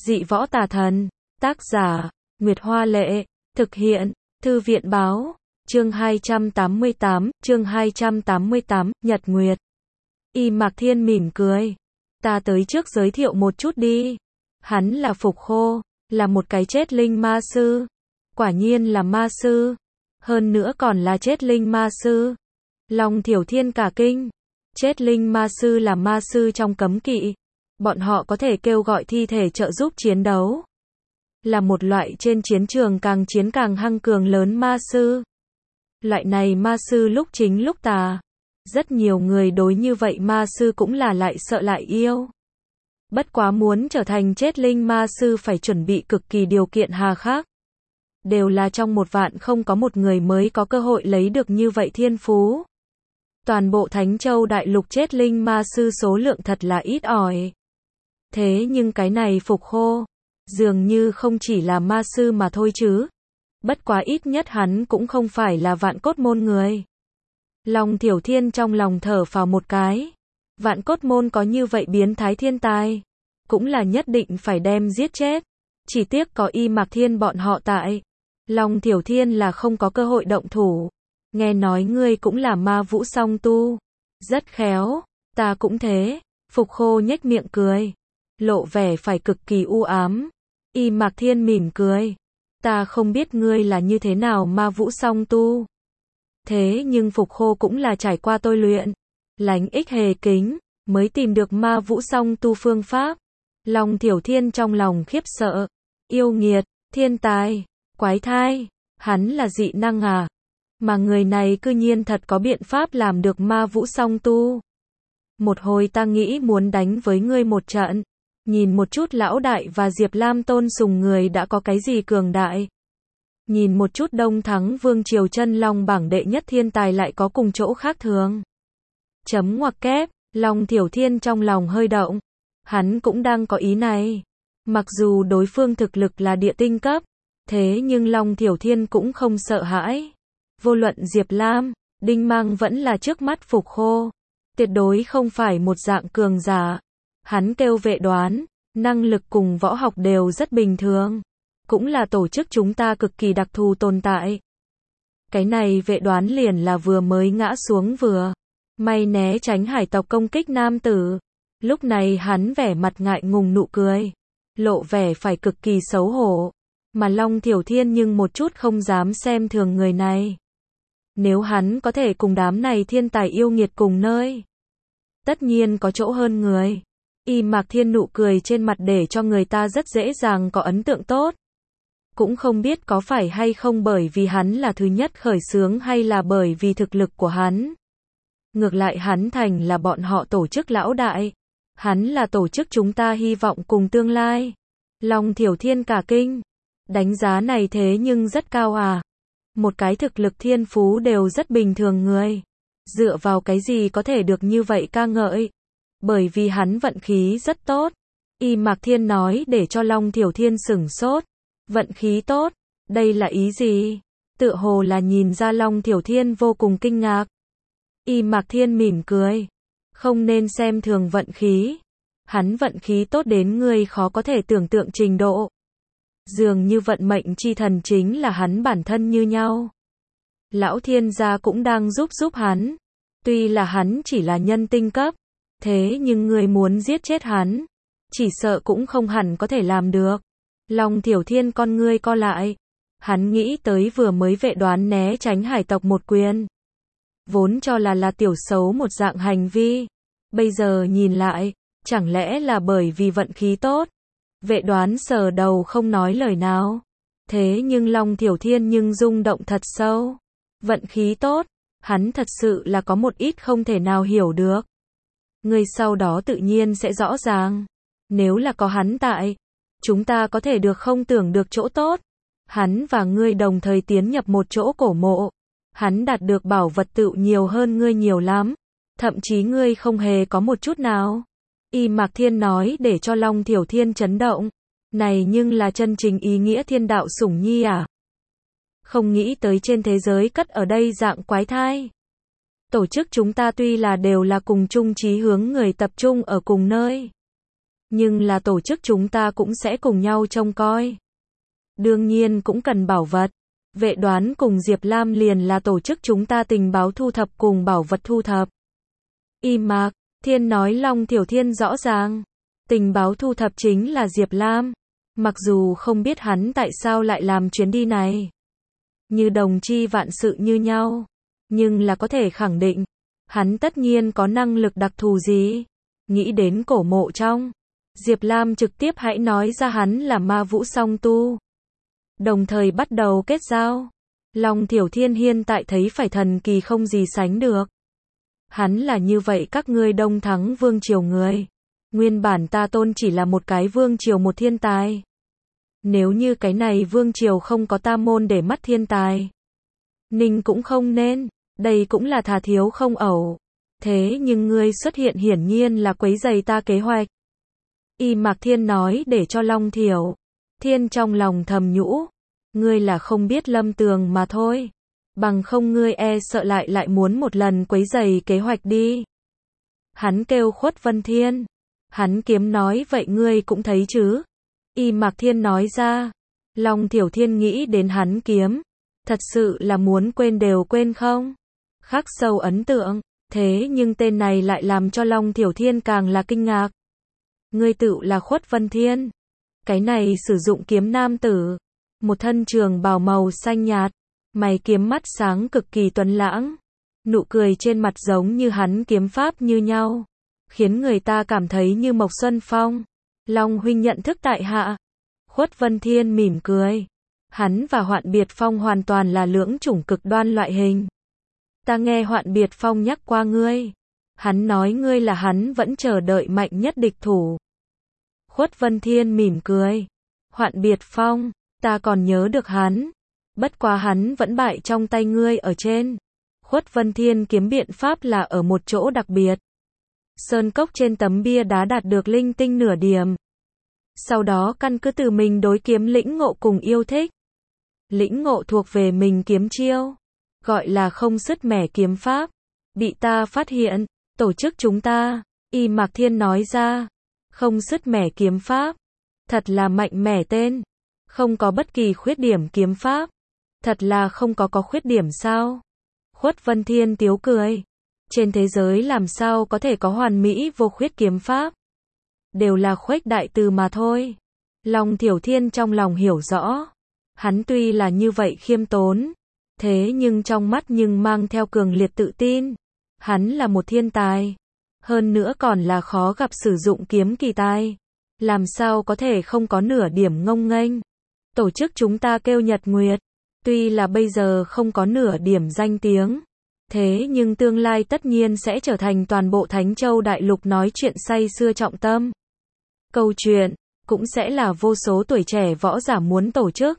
Dị võ tà thần. Tác giả, Nguyệt Hoa Lệ. Thực hiện, Thư viện Báo. Chương 288, Nhật Nguyệt. Y Mạc Thiên mỉm cười. Ta tới trước giới thiệu một chút đi. Hắn là Phục Khô, là một cái chết linh ma sư. Quả nhiên là ma sư. Hơn nữa còn là chết linh ma sư. Long Thiểu Thiên cả kinh. Chết linh ma sư là ma sư trong cấm kỵ. Bọn họ có thể kêu gọi thi thể trợ giúp chiến đấu. Là một loại trên chiến trường càng chiến càng hăng cường lớn ma sư. Loại này ma sư lúc chính lúc tà. Rất nhiều người đối như vậy ma sư cũng là lại sợ lại yêu. Bất quá muốn trở thành chết linh ma sư phải chuẩn bị cực kỳ điều kiện hà khắc. Đều là trong 1 vạn không có một người mới có cơ hội lấy được như vậy thiên phú. Toàn bộ Thánh Châu Đại Lục chết linh ma sư số lượng thật là ít ỏi. Thế nhưng cái này Phục Khô, dường như không chỉ là ma sư mà thôi chứ. Bất quá ít nhất hắn cũng không phải là Vạn Cốt Môn người. Long Thiểu Thiên trong lòng thở phào một cái. Vạn Cốt Môn có như vậy biến thái thiên tài, cũng là nhất định phải đem giết chết. Chỉ tiếc có Y Mạc Thiên bọn họ tại. Long Thiểu Thiên là không có cơ hội động thủ. Nghe nói ngươi cũng là ma vũ song tu. Rất khéo, ta cũng thế. Phục Khô nhếch miệng cười. Lộ vẻ phải cực kỳ u ám. Y Mạc Thiên mỉm cười. Ta không biết ngươi là như thế nào ma vũ song tu. Thế nhưng Phục Khô cũng là trải qua tôi luyện. Lánh ích hề kính, mới tìm được ma vũ song tu phương pháp. Long Thiểu Thiên trong lòng khiếp sợ. Yêu nghiệt, thiên tài, quái thai, hắn là dị năng à? Mà người này cư nhiên thật có biện pháp làm được ma vũ song tu. Một hồi ta nghĩ muốn đánh với ngươi một trận. Nhìn một chút lão đại và Diệp Lam tôn sùng người đã có cái gì cường đại. Nhìn một chút Đông Thắng Vương Triều chân long bảng đệ nhất thiên tài lại có cùng chỗ khác thường. Chấm ngoặc kép, Long Thiểu Thiên trong lòng hơi động. Hắn cũng đang có ý này. Mặc dù đối phương thực lực là địa tinh cấp, thế nhưng Long Thiểu Thiên cũng không sợ hãi. Vô luận Diệp Lam, Đinh Mang vẫn là trước mắt Phục Khô. Tuyệt đối không phải một dạng cường giả. Hắn kêu vệ đoán, năng lực cùng võ học đều rất bình thường. Cũng là tổ chức chúng ta cực kỳ đặc thù tồn tại. Cái này vệ đoán liền là vừa mới ngã xuống vừa may né tránh hải tộc công kích nam tử. Lúc này hắn vẻ mặt ngại ngùng nụ cười. Lộ vẻ phải cực kỳ xấu hổ. Mà Long Thiểu Thiên nhưng một chút không dám xem thường người này. Nếu hắn có thể cùng đám này thiên tài yêu nghiệt cùng nơi, tất nhiên có chỗ hơn người. Y Mạc Thiên nụ cười trên mặt để cho người ta rất dễ dàng có ấn tượng tốt. Cũng không biết có phải hay không bởi vì hắn là thứ nhất khởi xướng hay là bởi vì thực lực của hắn. Ngược lại hắn thành là bọn họ tổ chức lão đại. Hắn là tổ chức chúng ta hy vọng cùng tương lai. Long Thiểu Thiên cả kinh. Đánh giá này thế nhưng rất cao à. Một cái thực lực thiên phú đều rất bình thường người. Dựa vào cái gì có thể được như vậy ca ngợi. Bởi vì hắn vận khí rất tốt. Y Mạc Thiên nói để cho Long Thiểu Thiên sửng sốt. Vận khí tốt, đây là ý gì? Tựa hồ là nhìn ra Long Thiểu Thiên vô cùng kinh ngạc. Y Mạc Thiên mỉm cười. Không nên xem thường vận khí. Hắn vận khí tốt đến người khó có thể tưởng tượng trình độ. Dường như vận mệnh chi thần chính là hắn bản thân như nhau. Lão thiên gia cũng đang giúp hắn. Tuy là hắn chỉ là nhân tinh cấp. Thế nhưng người muốn giết chết hắn, chỉ sợ cũng không hẳn có thể làm được. Long Thiểu Thiên con ngươi co lại. Hắn nghĩ tới vừa mới vệ đoán né tránh hải tộc một quyền. Vốn cho là tiểu xấu một dạng hành vi. Bây giờ nhìn lại, chẳng lẽ là bởi vì vận khí tốt. Vệ đoán sờ đầu không nói lời nào. Thế nhưng Long Thiểu Thiên nhưng rung động thật sâu. Vận khí tốt, hắn thật sự là có một ít không thể nào hiểu được. Người sau đó tự nhiên sẽ rõ ràng. Nếu là có hắn tại, chúng ta có thể được không tưởng được chỗ tốt. Hắn và ngươi đồng thời tiến nhập một chỗ cổ mộ. Hắn đạt được bảo vật tựu nhiều hơn ngươi nhiều lắm. Thậm chí ngươi không hề có một chút nào. Y Mạc Thiên nói để cho Long Thiểu Thiên chấn động. Này nhưng là chân chính ý nghĩa thiên đạo sủng nhi à? Không nghĩ tới trên thế giới cất ở đây dạng quái thai. Tổ chức chúng ta tuy là đều là cùng chung chí hướng người tập trung ở cùng nơi. Nhưng là tổ chức chúng ta cũng sẽ cùng nhau trông coi. Đương nhiên cũng cần bảo vật. Vệ Đoán cùng Diệp Lam liền là tổ chức chúng ta tình báo thu thập cùng bảo vật thu thập. Y Mạc Thiên nói Long Tiểu Thiên rõ ràng. Tình báo thu thập chính là Diệp Lam. Mặc dù không biết hắn tại sao lại làm chuyến đi này. Như đồng chi vạn sự như nhau. Nhưng là có thể khẳng định. Hắn tất nhiên có năng lực đặc thù gì. Nghĩ đến cổ mộ trong. Diệp Lam trực tiếp hãy nói ra hắn là ma vũ song tu. Đồng thời bắt đầu kết giao. Long Tiểu Thiên hiện tại thấy phải thần kỳ không gì sánh được. Hắn là như vậy các ngươi Đông Thắng Vương Triều người. Nguyên bản ta tôn chỉ là một cái Vương Triều một thiên tài. Nếu như cái này Vương Triều không có ta môn để mắt thiên tài. Ninh cũng không nên, đây cũng là thà thiếu không ẩu. Thế nhưng ngươi xuất hiện hiển nhiên là quấy rầy ta kế hoạch. Y Mạc Thiên nói để cho Long Tiểu Thiên trong lòng thầm nhũ. Ngươi là không biết Lâm Tường mà thôi. Bằng không ngươi e sợ lại muốn một lần quấy rầy kế hoạch đi. Hắn kêu Khuất Vân Thiên. Hắn kiếm nói vậy ngươi cũng thấy chứ. Y Mạc Thiên nói ra. Long Tiểu Thiên nghĩ đến hắn kiếm. Thật sự là muốn quên đều quên không? Khắc sâu ấn tượng. Thế nhưng tên này lại làm cho Long Tiểu Thiên càng là kinh ngạc. Ngươi tự là Khuất Vân Thiên. Cái này sử dụng kiếm nam tử. Một thân trường bào màu xanh nhạt. Mày kiếm mắt sáng cực kỳ tuấn lãng. Nụ cười trên mặt giống như hắn kiếm pháp như nhau. Khiến người ta cảm thấy như Mộc Xuân Phong. Long huynh nhận thức tại hạ. Khuất Vân Thiên mỉm cười. Hắn và Hoạn Biệt Phong hoàn toàn là lưỡng chủng cực đoan loại hình. Ta nghe Hoạn Biệt Phong nhắc qua ngươi. Hắn nói ngươi là hắn vẫn chờ đợi mạnh nhất địch thủ. Khuất Vân Thiên mỉm cười. Hoạn Biệt Phong, ta còn nhớ được hắn. Bất quá hắn vẫn bại trong tay ngươi ở trên. Khuất Vân Thiên kiếm biện pháp là ở một chỗ đặc biệt. Sơn cốc trên tấm bia đá đạt được linh tinh nửa điểm. Sau đó căn cứ từ mình đối kiếm lĩnh ngộ cùng yêu thích. Lĩnh ngộ thuộc về mình kiếm chiêu. Gọi là không sứt mẻ kiếm pháp. Bị ta phát hiện, tổ chức chúng ta. Y Mạc Thiên nói ra. Không sứt mẻ kiếm pháp. Thật là mạnh mẽ tên. Không có bất kỳ khuyết điểm kiếm pháp. Thật là không có khuyết điểm sao? Khuất Vân Thiên tiếu cười. Trên thế giới làm sao có thể có hoàn mỹ vô khuyết kiếm pháp? Đều là khuếch đại từ mà thôi. Long Tiểu Thiên trong lòng hiểu rõ. Hắn tuy là như vậy khiêm tốn. Thế nhưng trong mắt nhưng mang theo cường liệt tự tin. Hắn là một thiên tài. Hơn nữa còn là khó gặp sử dụng kiếm kỳ tài. Làm sao có thể không có nửa điểm ngông nghênh. Tổ chức chúng ta kêu Nhật Nguyệt. Tuy là bây giờ không có nửa điểm danh tiếng. Thế nhưng tương lai tất nhiên sẽ trở thành toàn bộ Thánh Châu Đại Lục nói chuyện say xưa trọng tâm. Câu chuyện, cũng sẽ là vô số tuổi trẻ võ giả muốn tổ chức.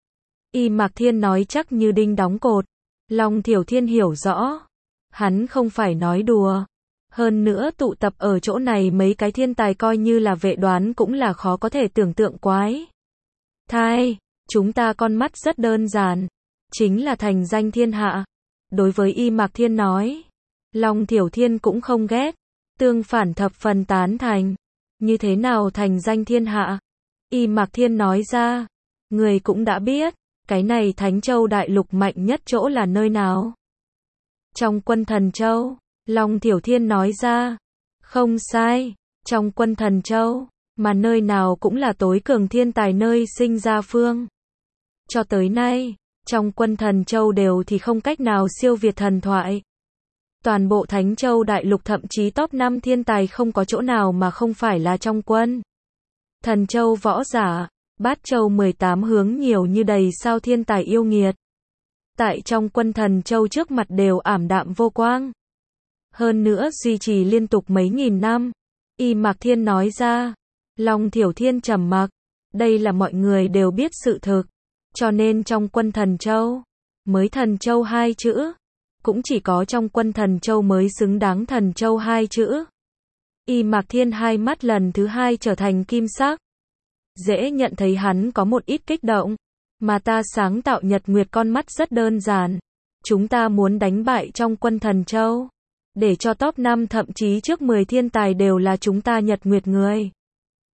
Y Mạc Thiên nói chắc như đinh đóng cột. Long Tiểu Thiên hiểu rõ. Hắn không phải nói đùa. Hơn nữa tụ tập ở chỗ này mấy cái thiên tài coi như là Vệ Đoán cũng là khó có thể tưởng tượng quái. Thay, chúng ta con mắt rất đơn giản. Chính là thành danh thiên hạ. Đối với Y Mạc Thiên nói. Long Tiểu Thiên cũng không ghét. Tương phản thập phần tán thành. Như thế nào thành danh thiên hạ? Y Mạc Thiên nói ra. Người cũng đã biết. Cái này Thánh Châu Đại Lục mạnh nhất chỗ là nơi nào? Trong Quân Thần Châu. Long Tiểu Thiên nói ra. Không sai. Trong Quân Thần Châu. Mà nơi nào cũng là tối cường thiên tài nơi sinh ra phương. Cho tới nay. Trong Quân Thần Châu đều thì không cách nào siêu việt thần thoại. Toàn bộ Thánh Châu Đại Lục thậm chí top 5 thiên tài không có chỗ nào mà không phải là trong Quân Thần Châu võ giả. Bát Châu 18 hướng nhiều như đầy sao thiên tài yêu nghiệt. Tại trong Quân Thần Châu trước mặt đều ảm đạm vô quang. Hơn nữa duy trì liên tục mấy nghìn năm. Y Mạc Thiên nói ra. Long Tiểu Thiên trầm mặc. Đây là mọi người đều biết sự thực. Cho nên trong Quân Thần Châu, mới Thần Châu 2 chữ. Cũng chỉ có trong Quân Thần Châu mới xứng đáng Thần Châu 2 chữ. Y Mạc Thiên hai mắt lần thứ hai trở thành kim sắc. Dễ nhận thấy hắn có một ít kích động. Mà ta sáng tạo Nhật Nguyệt con mắt rất đơn giản. Chúng ta muốn đánh bại trong Quân Thần Châu. Để cho top 5 thậm chí trước 10 thiên tài đều là chúng ta Nhật Nguyệt người.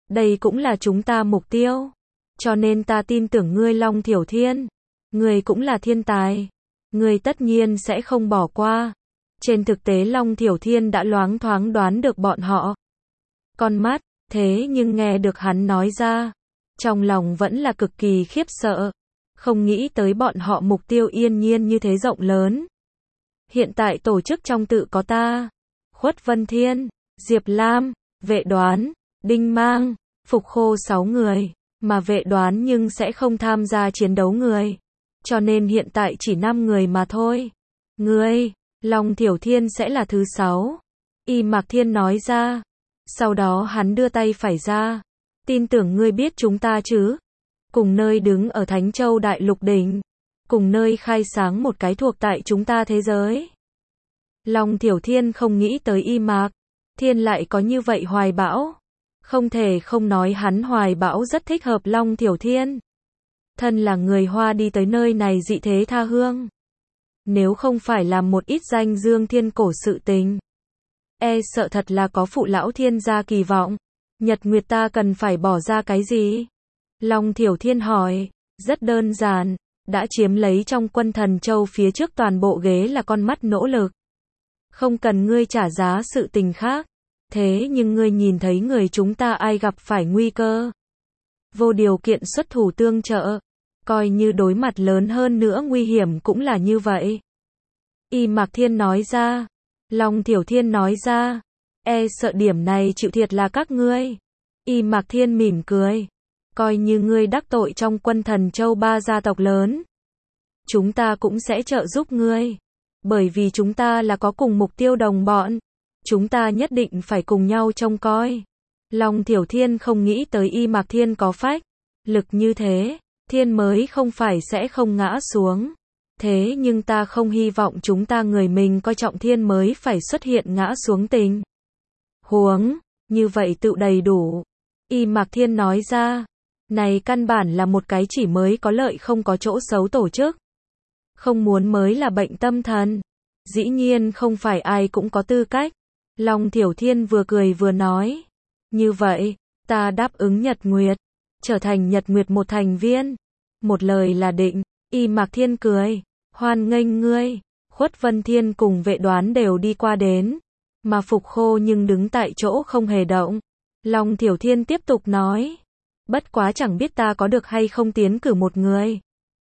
Đây cũng là chúng ta mục tiêu. Cho nên ta tin tưởng ngươi Long Thiểu Thiên. Ngươi cũng là thiên tài. Ngươi tất nhiên sẽ không bỏ qua. Trên thực tế Long Thiểu Thiên đã loáng thoáng đoán được bọn họ. Con mắt, thế nhưng nghe được hắn nói ra. Trong lòng vẫn là cực kỳ khiếp sợ. Không nghĩ tới bọn họ mục tiêu yên nhiên như thế rộng lớn. Hiện tại tổ chức trong tự có ta, Khuất Vân Thiên, Diệp Lam, Vệ Đoán, Đinh Mang, Phục Khô 6 người, mà Vệ Đoán nhưng sẽ không tham gia chiến đấu người. Cho nên hiện tại chỉ 5 người mà thôi. Ngươi, Long Thiểu Thiên sẽ là thứ 6. Y Mạc Thiên nói ra. Sau đó hắn đưa tay phải ra. Tin tưởng ngươi biết chúng ta chứ. Cùng nơi đứng ở Thánh Châu Đại Lục Đỉnh. Cùng nơi khai sáng một cái thuộc tại chúng ta thế giới. Long Thiểu Thiên không nghĩ tới Y Mạc Thiên lại có như vậy hoài bão. Không thể không nói hắn hoài bão rất thích hợp Long Thiểu Thiên. Thân là người Hoa đi tới nơi này dị thế tha hương. Nếu không phải làm một ít danh dương thiên cổ sự tình. Sợ thật là có phụ lão thiên gia kỳ vọng. Nhật Nguyệt ta cần phải bỏ ra cái gì? Long Thiểu Thiên hỏi. Rất đơn giản. Đã chiếm lấy trong Quân Thần Châu phía trước toàn bộ ghế là con mắt nỗ lực. Không cần ngươi trả giá sự tình khác. Thế nhưng ngươi nhìn thấy người chúng ta ai gặp phải nguy cơ. Vô điều kiện xuất thủ tương trợ. Coi như đối mặt lớn hơn nữa nguy hiểm cũng là như vậy. Y Mạc Thiên nói ra. Long Thiểu Thiên nói ra. Sợ điểm này chịu thiệt là các ngươi. Y Mạc Thiên mỉm cười. Coi như ngươi đắc tội trong Quân Thần Châu 3 gia tộc lớn. Chúng ta cũng sẽ trợ giúp ngươi. Bởi vì chúng ta là có cùng mục tiêu đồng bọn. Chúng ta nhất định phải cùng nhau trông coi. Long Thiểu Thiên không nghĩ tới Y Mạc Thiên có phách lực như thế. Thiên mới không phải sẽ không ngã xuống. Thế nhưng ta không hy vọng chúng ta người mình coi trọng Thiên mới phải xuất hiện ngã xuống tình huống. Như vậy tự đầy đủ. Y Mạc Thiên nói ra. Này căn bản là một cái chỉ mới có lợi không có chỗ xấu tổ chức. Không muốn mới là bệnh tâm thần. Dĩ nhiên không phải ai cũng có tư cách. Long Thiểu Thiên vừa cười vừa nói. Như vậy, ta đáp ứng Nhật Nguyệt. Trở thành Nhật Nguyệt một thành viên. Một lời là định. Y Mạc Thiên cười. Hoan nghênh ngươi. Khuất Vân Thiên cùng Vệ Đoán đều đi qua đến. Mà Phục Khô nhưng đứng tại chỗ không hề động. Long Thiểu Thiên tiếp tục nói. Bất quá chẳng biết ta có được hay không tiến cử một người.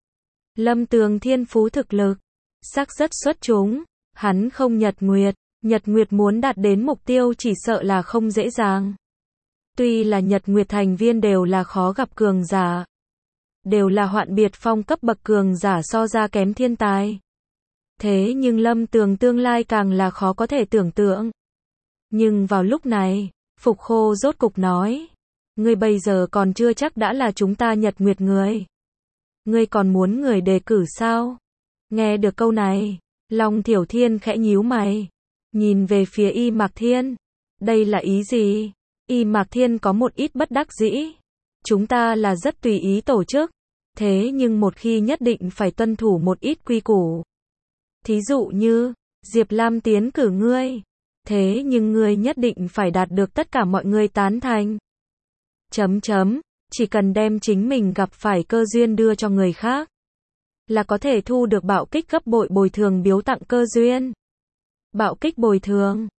Lâm Tường thiên phú thực lực. Sắc rất xuất chúng. Hắn không Nhật Nguyệt. Nhật Nguyệt muốn đạt đến mục tiêu chỉ sợ là không dễ dàng. Tuy là Nhật Nguyệt thành viên đều là khó gặp cường giả. Đều là hoạn biệt phong cấp bậc cường giả so ra kém thiên tài. Thế nhưng Lâm Tường tương lai càng là khó có thể tưởng tượng. Nhưng vào lúc này, Phục Khô rốt cục nói. Ngươi bây giờ còn chưa chắc đã là chúng ta Nhật Nguyệt người. Ngươi còn muốn người đề cử sao? Nghe được câu này, Long Thiểu Thiên khẽ nhíu mày. Nhìn về phía Y Mạc Thiên. Đây là ý gì? Y Mạc Thiên có một ít bất đắc dĩ. Chúng ta là rất tùy ý tổ chức. Thế nhưng một khi nhất định phải tuân thủ một ít quy củ. Thí dụ như, Diệp Lam tiến cử ngươi. Thế nhưng ngươi nhất định phải đạt được tất cả mọi người tán thành. Chỉ cần đem chính mình gặp phải cơ duyên đưa cho người khác. Là có thể thu được bạo kích gấp bội bồi thường biếu tặng cơ duyên. Bạo kích bồi thường.